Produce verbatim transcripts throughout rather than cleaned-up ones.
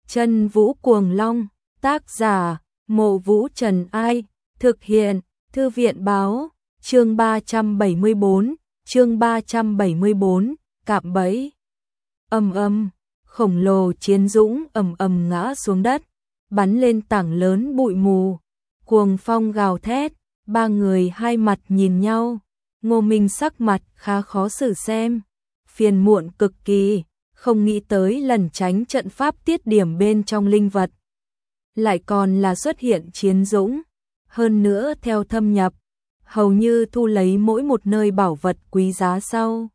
Chân Vũ Cuồng Long, tác giả, Mộ Vũ Trần Ai, thực hiện, Thư viện Báo, chương ba trăm bảy mươi bốn, chương ba trăm bảy mươi bốn, cạm bẫy. Ầm ầm, khổng lồ chiến dũng ầm ầm ngã xuống đất, bắn lên tảng lớn bụi mù, cuồng phong gào thét, ba người hai mặt nhìn nhau, Ngô Minh sắc mặt khá khó xử xem, phiền muộn cực kỳ, không nghĩ tới lần tránh trận pháp tiết điểm bên trong linh vật. Lại còn là xuất hiện chiến dũng, hơn nữa theo thâm nhập, hầu như thu lấy mỗi một nơi bảo vật quý giá sau.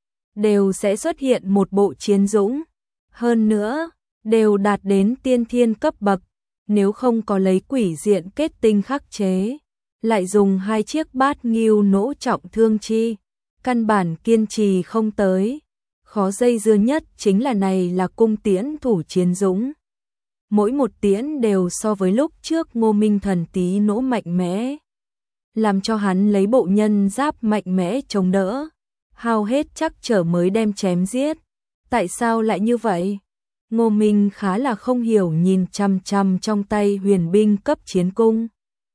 Đều sẽ xuất hiện một bộ chiến dũng, hơn nữa, đều đạt đến tiên thiên cấp bậc, nếu không có lấy quỷ diện kết tinh khắc chế, lại dùng hai chiếc bát nghiêu nỗ trọng thương chi, căn bản kiên trì không tới. Khó dây dưa nhất chính là này là cung tiễn thủ chiến dũng. Mỗi một tiễn đều so với lúc trước Ngô Minh thần tí nỗ mạnh mẽ, làm cho hắn lấy bộ nhân giáp mạnh mẽ chống đỡ, hao hết chắc trở mới đem chém giết. Tại sao lại như vậy? Ngô Minh khá là không hiểu nhìn chăm chăm trong tay huyền binh cấp chiến cung.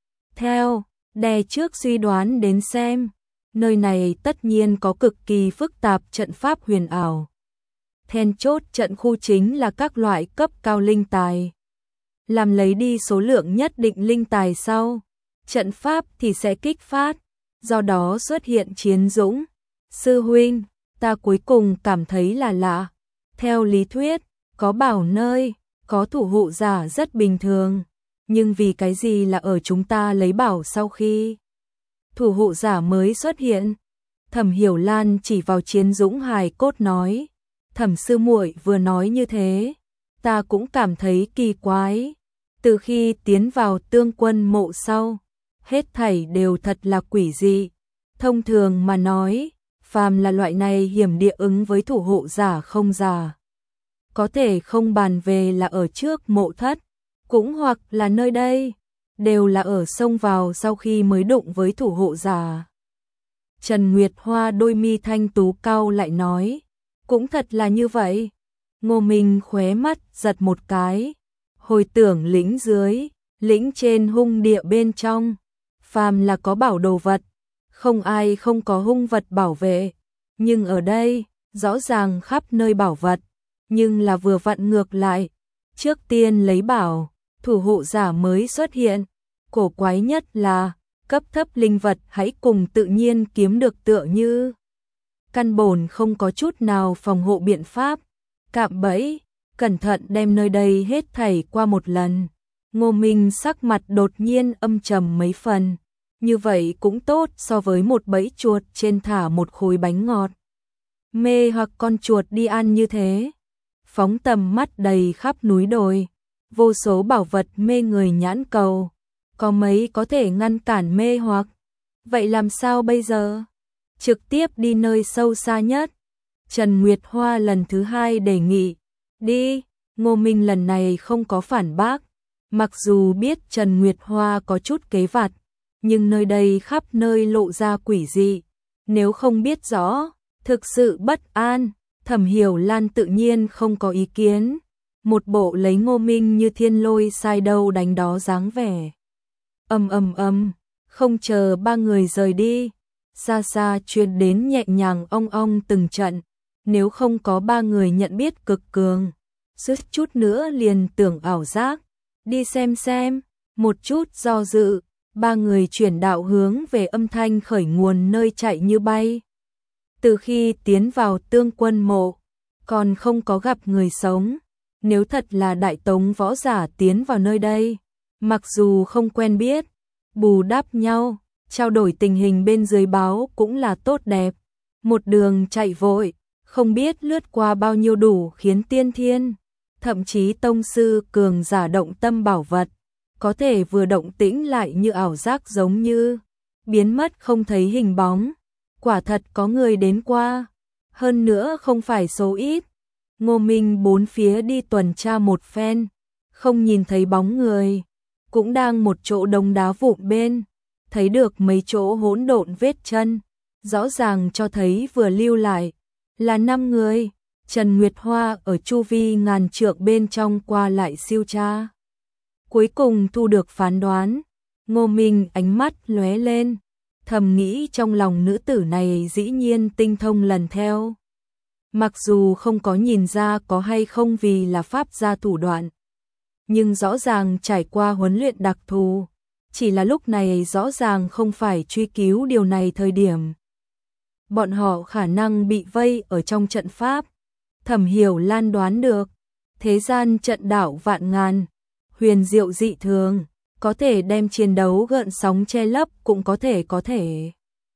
Theo, đè trước suy đoán đến xem, nơi này tất nhiên có cực kỳ phức tạp trận pháp huyền ảo. Then chốt trận khu chính là các loại cấp cao linh tài. Làm lấy đi số lượng nhất định linh tài sau, trận pháp thì sẽ kích phát, do đó xuất hiện chiến dũng. Sư huynh, ta cuối cùng cảm thấy là lạ. Theo lý thuyết, có bảo nơi, có thủ hộ giả rất bình thường, nhưng vì cái gì là ở chúng ta lấy bảo sau khi thủ hộ giả mới xuất hiện? Thẩm Hiểu Lan chỉ vào chiến dũng hài cốt nói, Thẩm sư muội vừa nói như thế, ta cũng cảm thấy kỳ quái. Từ khi tiến vào tương quân mộ sau, hết thảy đều thật là quỷ dị. Thông thường mà nói, phàm là loại này hiểm địa ứng với thủ hộ giả không giả, có thể không bàn về là ở trước mộ thất, cũng hoặc là nơi đây, đều là ở xông vào sau khi mới đụng với thủ hộ giả. Trần Nguyệt Hoa đôi mi thanh tú cau lại nói, cũng thật là như vậy. Ngô Minh khóe mắt giật một cái, hồi tưởng lĩnh dưới, lĩnh trên hung địa bên trong, phàm là có bảo đồ vật, không ai không có hung vật bảo vệ, nhưng ở đây, rõ ràng khắp nơi bảo vật, nhưng là vừa vặn ngược lại, trước tiên lấy bảo, thủ hộ giả mới xuất hiện. Cổ quái nhất là, cấp thấp linh vật hãy cùng tự nhiên kiếm được tựa như căn bổn không có chút nào phòng hộ biện pháp, cạm bẫy, cẩn thận đem nơi đây hết thảy qua một lần. Ngô Minh sắc mặt đột nhiên âm trầm mấy phần, như vậy cũng tốt so với một bẫy chuột trên thả một khối bánh ngọt. Mê hoặc con chuột đi ăn như thế, phóng tầm mắt đầy khắp núi đồi, vô số bảo vật mê người nhãn cầu, có mấy có thể ngăn cản mê hoặc. Vậy làm sao bây giờ? Trực tiếp đi nơi sâu xa nhất. Trần Nguyệt Hoa lần thứ hai đề nghị, đi. Ngô Minh lần này không có phản bác, mặc dù biết Trần Nguyệt Hoa có chút kế vặt, nhưng nơi đây khắp nơi lộ ra quỷ dị, nếu không biết rõ, thực sự bất an. Thẩm Hiểu Lan tự nhiên không có ý kiến, một bộ lấy Ngô Minh như thiên lôi sai đâu đánh đó dáng vẻ. Ầm ầm ầm, không chờ ba người rời đi, xa xa truyền đến nhẹ nhàng ong ong từng trận, nếu không có ba người nhận biết cực cường, suýt chút nữa liền tưởng ảo giác. Đi xem xem, một chút do dự, ba người chuyển đạo hướng về âm thanh khởi nguồn nơi chạy như bay. Từ khi tiến vào tương quân mộ, còn không có gặp người sống, nếu thật là đại tống võ giả tiến vào nơi đây, mặc dù không quen biết, bù đắp nhau, trao đổi tình hình bên dưới báo cũng là tốt đẹp. Một đường chạy vội, không biết lướt qua bao nhiêu đủ khiến tiên thiên, thậm chí tông sư cường giả động tâm bảo vật, có thể vừa động tĩnh lại như ảo giác giống như biến mất không thấy hình bóng. Quả thật có người đến qua, hơn nữa không phải số ít. Ngô Minh bốn phía đi tuần tra một phen, không nhìn thấy bóng người, cũng đang một chỗ đống đá vụn bên, thấy được mấy chỗ hỗn độn vết chân, rõ ràng cho thấy vừa lưu lại là năm người. Trần Nguyệt Hoa ở chu vi ngàn trượng bên trong qua lại siêu tra. Cuối cùng thu được phán đoán, Ngô Minh ánh mắt lóe lên, thầm nghĩ trong lòng nữ tử này dĩ nhiên tinh thông lần theo. Mặc dù không có nhìn ra có hay không vì là pháp gia thủ đoạn, nhưng rõ ràng trải qua huấn luyện đặc thù, chỉ là lúc này rõ ràng không phải truy cứu điều này thời điểm. Bọn họ khả năng bị vây ở trong trận pháp. Thẩm Hiểu Lan đoán được, thế gian trận đạo vạn ngàn, huyền diệu dị thường, có thể đem chiến đấu gợn sóng che lấp cũng có thể có thể.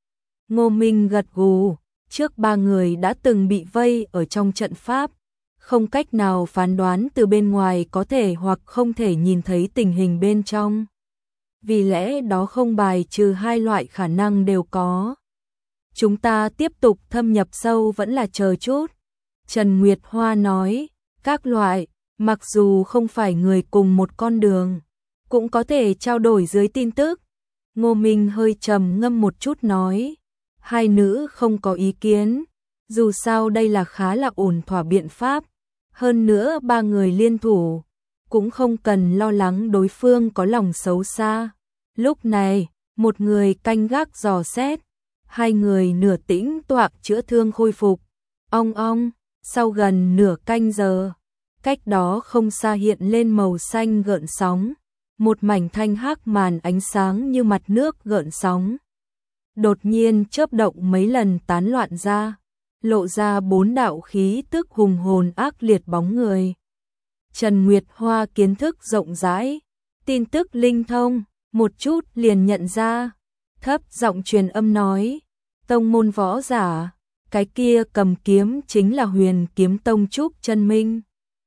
Ngô Minh gật gù, trước ba người đã từng bị vây ở trong trận pháp, không cách nào phán đoán từ bên ngoài có thể hoặc không thể nhìn thấy tình hình bên trong. Vì lẽ đó không bài trừ hai loại khả năng đều có. Chúng ta tiếp tục thâm nhập sâu vẫn là chờ chút. Trần Nguyệt Hoa nói, các loại, mặc dù không phải người cùng một con đường, cũng có thể trao đổi dưới tin tức. Ngô Minh hơi trầm ngâm một chút nói, hai nữ không có ý kiến, dù sao đây là khá là ổn thỏa biện pháp, hơn nữa ba người liên thủ, cũng không cần lo lắng đối phương có lòng xấu xa. Lúc này, một người canh gác dò xét, hai người nửa tĩnh toạc chữa thương khôi phục. Ong ong, sau gần nửa canh giờ, cách đó không xa hiện lên màu xanh gợn sóng, một mảnh thanh hắc màn ánh sáng như mặt nước gợn sóng. Đột nhiên chớp động mấy lần tán loạn ra, lộ ra bốn đạo khí tức hùng hồn ác liệt bóng người. Trần Nguyệt Hoa kiến thức rộng rãi, tin tức linh thông, một chút liền nhận ra, thấp giọng truyền âm nói, tông môn võ giả, cái kia cầm kiếm chính là Huyền Kiếm Tông Trúc Chân Minh.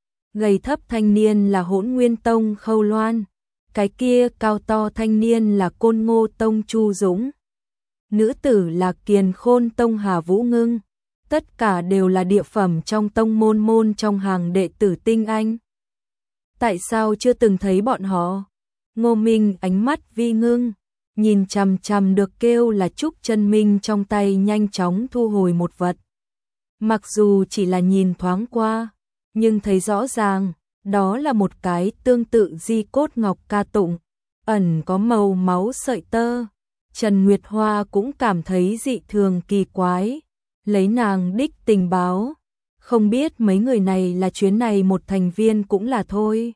Gầy thấp thanh niên là Hỗn Nguyên Tông Khâu Loan, cái kia cao to thanh niên là Côn Ngô Tông Chu Dũng. Nữ tử là Kiền Khôn Tông Hà Vũ Ngưng, tất cả đều là địa phẩm trong tông môn môn trong hàng đệ tử tinh anh. Tại sao chưa từng thấy bọn họ? Ngô Minh ánh mắt vi ngưng, nhìn chằm chằm được kêu là Trúc Chân Minh trong tay nhanh chóng thu hồi một vật. Mặc dù chỉ là nhìn thoáng qua, nhưng thấy rõ ràng, đó là một cái tương tự di cốt ngọc ca tụng, ẩn có màu máu sợi tơ. Trần Nguyệt Hoa cũng cảm thấy dị thường kỳ quái, lấy nàng đích tình báo, không biết mấy người này là chuyến này một thành viên cũng là thôi.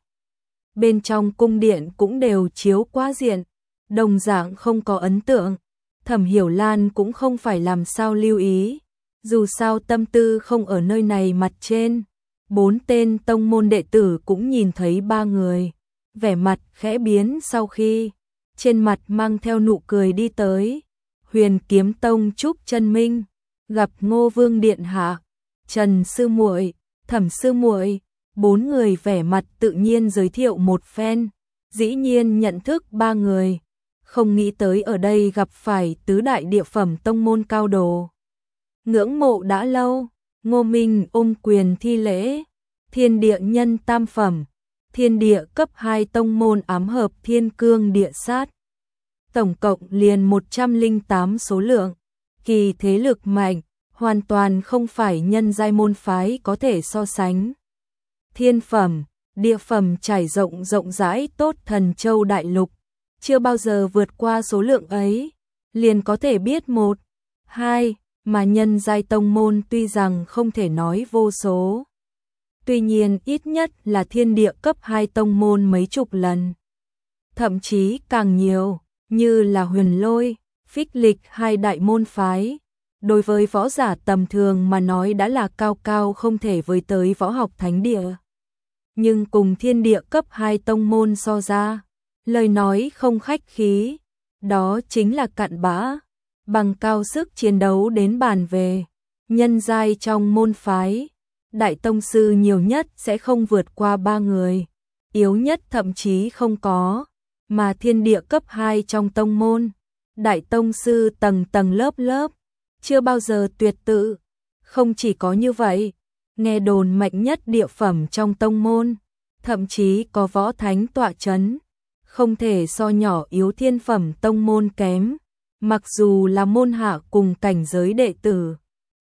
Bên trong cung điện cũng đều chiếu quá diện, đồng dạng không có ấn tượng. Thẩm Hiểu Lan cũng không phải làm sao lưu ý, dù sao tâm tư không ở nơi này mặt trên. Bốn tên tông môn đệ tử cũng nhìn thấy ba người, vẻ mặt khẽ biến sau khi trên mặt mang theo nụ cười đi tới. Huyền Kiếm Tông Trúc Chân Minh, gặp Ngô Vương điện hạ, Trần sư muội, Thẩm sư muội. Bốn người vẻ mặt tự nhiên giới thiệu một phen, dĩ nhiên nhận thức ba người, không nghĩ tới ở đây gặp phải tứ đại địa phẩm tông môn cao đồ. Ngưỡng mộ đã lâu, Ngô Minh ôm quyền thi lễ, thiên địa nhân tam phẩm, thiên địa cấp hai tông môn ám hợp thiên cương địa sát. Tổng cộng liền một trăm lẻ tám số lượng, kỳ thế lực mạnh, hoàn toàn không phải nhân giai môn phái có thể so sánh. Thiên phẩm, địa phẩm trải rộng rộng rãi tốt Thần Châu đại lục, chưa bao giờ vượt qua số lượng ấy, liền có thể biết một, hai, mà nhân giai tông môn tuy rằng không thể nói vô số. Tuy nhiên ít nhất là thiên địa cấp hai tông môn mấy chục lần, thậm chí càng nhiều, như là Huyền Lôi, Phích Lịch hai đại môn phái. Đối với võ giả tầm thường mà nói đã là cao cao không thể với tới võ học thánh địa. Nhưng cùng thiên địa cấp hai tông môn so ra, lời nói không khách khí, đó chính là cặn bã, bằng cao sức chiến đấu đến bàn về. Nhân giai trong môn phái, đại tông sư nhiều nhất sẽ không vượt qua ba người, yếu nhất thậm chí không có, mà thiên địa cấp hai trong tông môn, đại tông sư tầng tầng lớp lớp, chưa bao giờ tuyệt tự. Không chỉ có như vậy, nghe đồn mạnh nhất địa phẩm trong tông môn, thậm chí có võ thánh tọa chấn, không thể so nhỏ yếu thiên phẩm tông môn kém, mặc dù là môn hạ cùng cảnh giới đệ tử,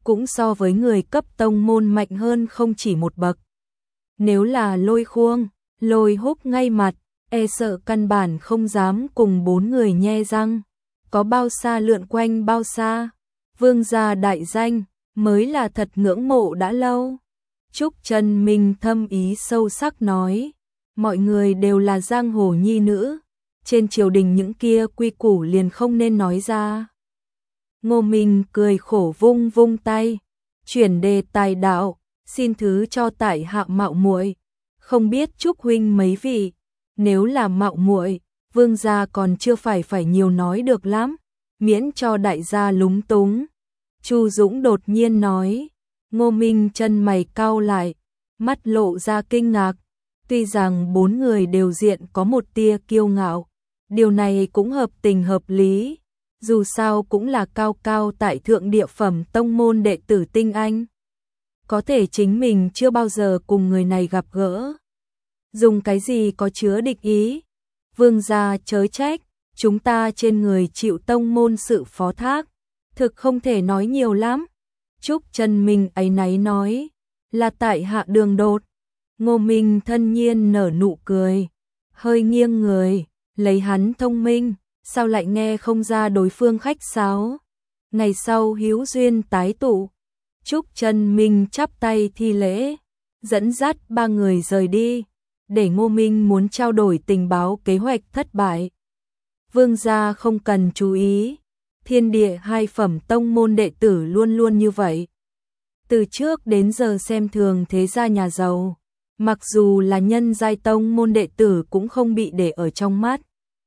cũng so với người cấp tông môn mạnh hơn không chỉ một bậc. Nếu là Lôi Khuông, Lôi Húc ngay mặt, e sợ căn bản không dám cùng bốn người nhe răng. Có bao xa lượn quanh bao xa, vương gia đại danh, mới là thật ngưỡng mộ đã lâu. Trúc Trần Minh thâm ý sâu sắc nói, mọi người đều là giang hồ nhi nữ, trên triều đình những kia quy củ liền không nên nói ra. Ngô Minh cười khổ vung vung tay, chuyển đề tài đạo, xin thứ cho tại hạ mạo muội, không biết Trúc huynh mấy vị, nếu là mạo muội, vương gia còn chưa phải phải nhiều nói được lắm, miễn cho đại gia lúng túng. Chu Dũng đột nhiên nói. Ngô Minh chân mày cau lại, mắt lộ ra kinh ngạc, tuy rằng bốn người đều diện có một tia kiêu ngạo, điều này cũng hợp tình hợp lý, dù sao cũng là cao cao tại thượng địa phẩm tông môn đệ tử tinh anh. Có thể chính mình chưa bao giờ cùng người này gặp gỡ. Dùng cái gì có chứa địch ý? Vương gia chớ trách, chúng ta trên người chịu tông môn sự phó thác, thực không thể nói nhiều lắm. Trúc Trần Minh áy náy nói, là tại hạ đường đột. Ngô Minh thân nhiên nở nụ cười, hơi nghiêng người, lấy hắn thông minh, sao lại nghe không ra đối phương khách sáo. Ngày sau hữu duyên tái tụ. Trúc Trần Minh chắp tay thi lễ, dẫn dắt ba người rời đi, để Ngô Minh muốn trao đổi tình báo kế hoạch thất bại. Vương gia không cần chú ý. Thiên địa hai phẩm tông môn đệ tử luôn luôn như vậy. Từ trước đến giờ xem thường thế gia nhà giàu, mặc dù là nhân giai tông môn đệ tử cũng không bị để ở trong mắt.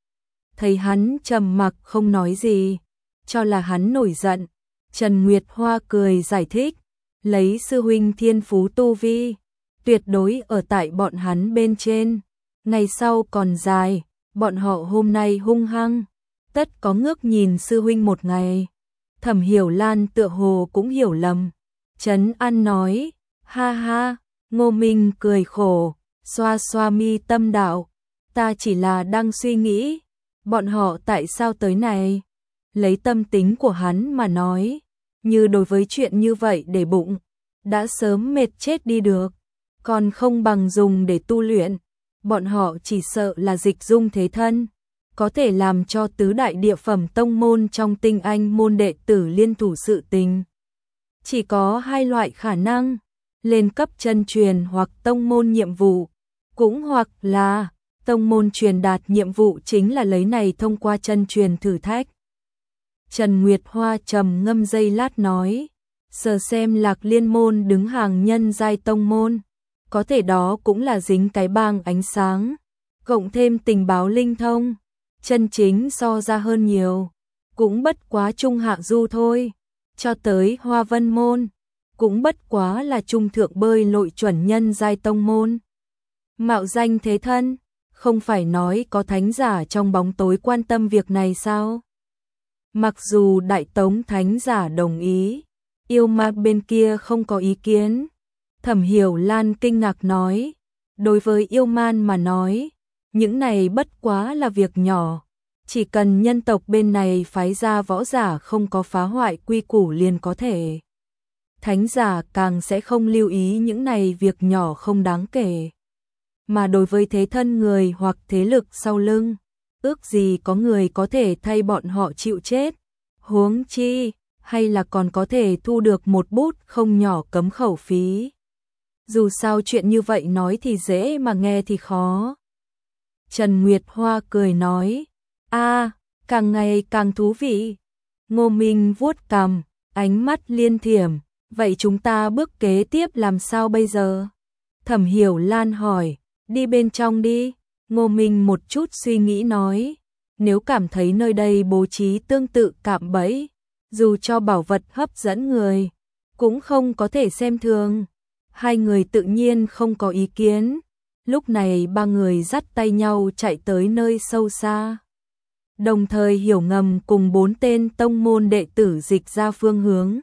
Thấy hắn trầm mặc không nói gì, cho là hắn nổi giận, Trần Nguyệt Hoa cười giải thích, lấy sư huynh thiên phú tu vi, tuyệt đối ở tại bọn hắn bên trên, ngày sau còn dài, bọn họ hôm nay hung hăng, tất có ngước nhìn sư huynh một ngày. Thẩm Hiểu Lan tựa hồ cũng hiểu lầm, trấn an nói, ha ha. Ngô Minh cười khổ, xoa xoa mi tâm đạo, ta chỉ là đang suy nghĩ, bọn họ tại sao tới này? Lấy tâm tính của hắn mà nói, như đối với chuyện như vậy để bụng, đã sớm mệt chết đi được, còn không bằng dùng để tu luyện, bọn họ chỉ sợ là dịch dung thế thân, có thể làm cho tứ đại địa phẩm tông môn trong tinh anh môn đệ tử liên thủ sự tình. Chỉ có hai loại khả năng, lên cấp chân truyền hoặc tông môn nhiệm vụ, cũng hoặc là tông môn truyền đạt nhiệm vụ chính là lấy này thông qua chân truyền thử thách. Trần Nguyệt Hoa trầm ngâm giây lát nói, sờ xem Lạc Liên môn đứng hàng nhân giai tông môn, có thể đó cũng là dính cái bang ánh sáng, cộng thêm tình báo linh thông, chân chính so ra hơn nhiều, cũng bất quá trung hạ du thôi, cho tới Hoa Vân môn, cũng bất quá là trung thượng bơi lội chuẩn nhân giai tông môn. Mạo danh thế thân, không phải nói có thánh giả trong bóng tối quan tâm việc này sao? Mặc dù Đại Tống thánh giả đồng ý, yêu ma bên kia không có ý kiến. Thẩm Hiểu Lan kinh ngạc nói, đối với yêu man mà nói, những này bất quá là việc nhỏ, chỉ cần nhân tộc bên này phái ra võ giả không có phá hoại quy củ liền có thể. Thánh giả càng sẽ không lưu ý những này việc nhỏ không đáng kể. Mà đối với thế thân người hoặc thế lực sau lưng, ước gì có người có thể thay bọn họ chịu chết, huống chi, hay là còn có thể thu được một bút không nhỏ cấm khẩu phí. Dù sao chuyện như vậy nói thì dễ mà nghe thì khó. Trần Nguyệt Hoa cười nói, a, càng ngày càng thú vị. Ngô Minh vuốt cằm, ánh mắt liên thiểm, vậy chúng ta bước kế tiếp làm sao bây giờ? Thẩm Hiểu Lan hỏi, đi bên trong đi. Ngô Minh một chút suy nghĩ nói, nếu cảm thấy nơi đây bố trí tương tự cạm bẫy, dù cho bảo vật hấp dẫn người, cũng không có thể xem thường. Hai người tự nhiên không có ý kiến. Lúc này ba người dắt tay nhau chạy tới nơi sâu xa. Đồng thời hiểu ngầm cùng bốn tên tông môn đệ tử dịch ra phương hướng.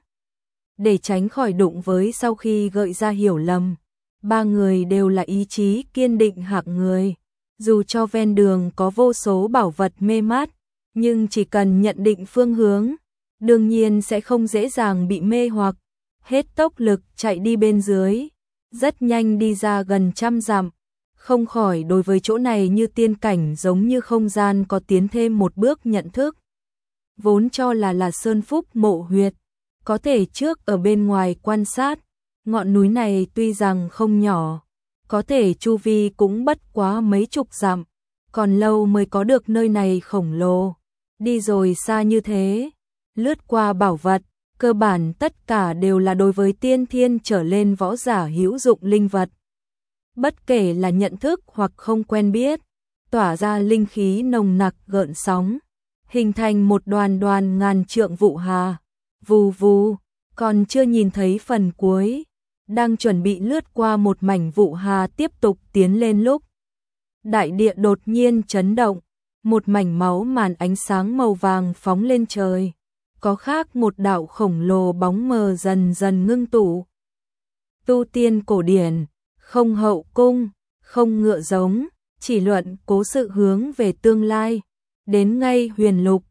Để tránh khỏi đụng với sau khi gợi ra hiểu lầm, ba người đều là ý chí kiên định hạng người. Dù cho ven đường có vô số bảo vật mê mát, nhưng chỉ cần nhận định phương hướng, đương nhiên sẽ không dễ dàng bị mê hoặc. hết tốc lực chạy đi bên dưới, rất nhanh đi ra gần trăm dặm, không khỏi đối với chỗ này như tiên cảnh giống như không gian có tiến thêm một bước nhận thức. Vốn cho là là sơn phúc mộ huyệt, có thể trước ở bên ngoài quan sát, ngọn núi này tuy rằng không nhỏ, có thể chu vi cũng bất quá mấy chục dặm, còn lâu mới có được nơi này khổng lồ. Đi rồi xa như thế, lướt qua bảo vật, cơ bản tất cả đều là đối với tiên thiên trở lên võ giả hữu dụng linh vật. Bất kể là nhận thức hoặc không quen biết, tỏa ra linh khí nồng nặc gợn sóng, hình thành một đoàn đoàn ngàn trượng vụ hà. Vù vù, còn chưa nhìn thấy phần cuối, đang chuẩn bị lướt qua một mảnh vụ hà tiếp tục tiến lên lúc đại địa đột nhiên chấn động, một mảnh máu màn ánh sáng màu vàng phóng lên trời, có khác một đạo khổng lồ bóng mờ dần dần ngưng tụ. Tu tiên cổ điển, không hậu cung, không ngựa giống, chỉ luận cố sự hướng về tương lai, đến ngay huyền lục,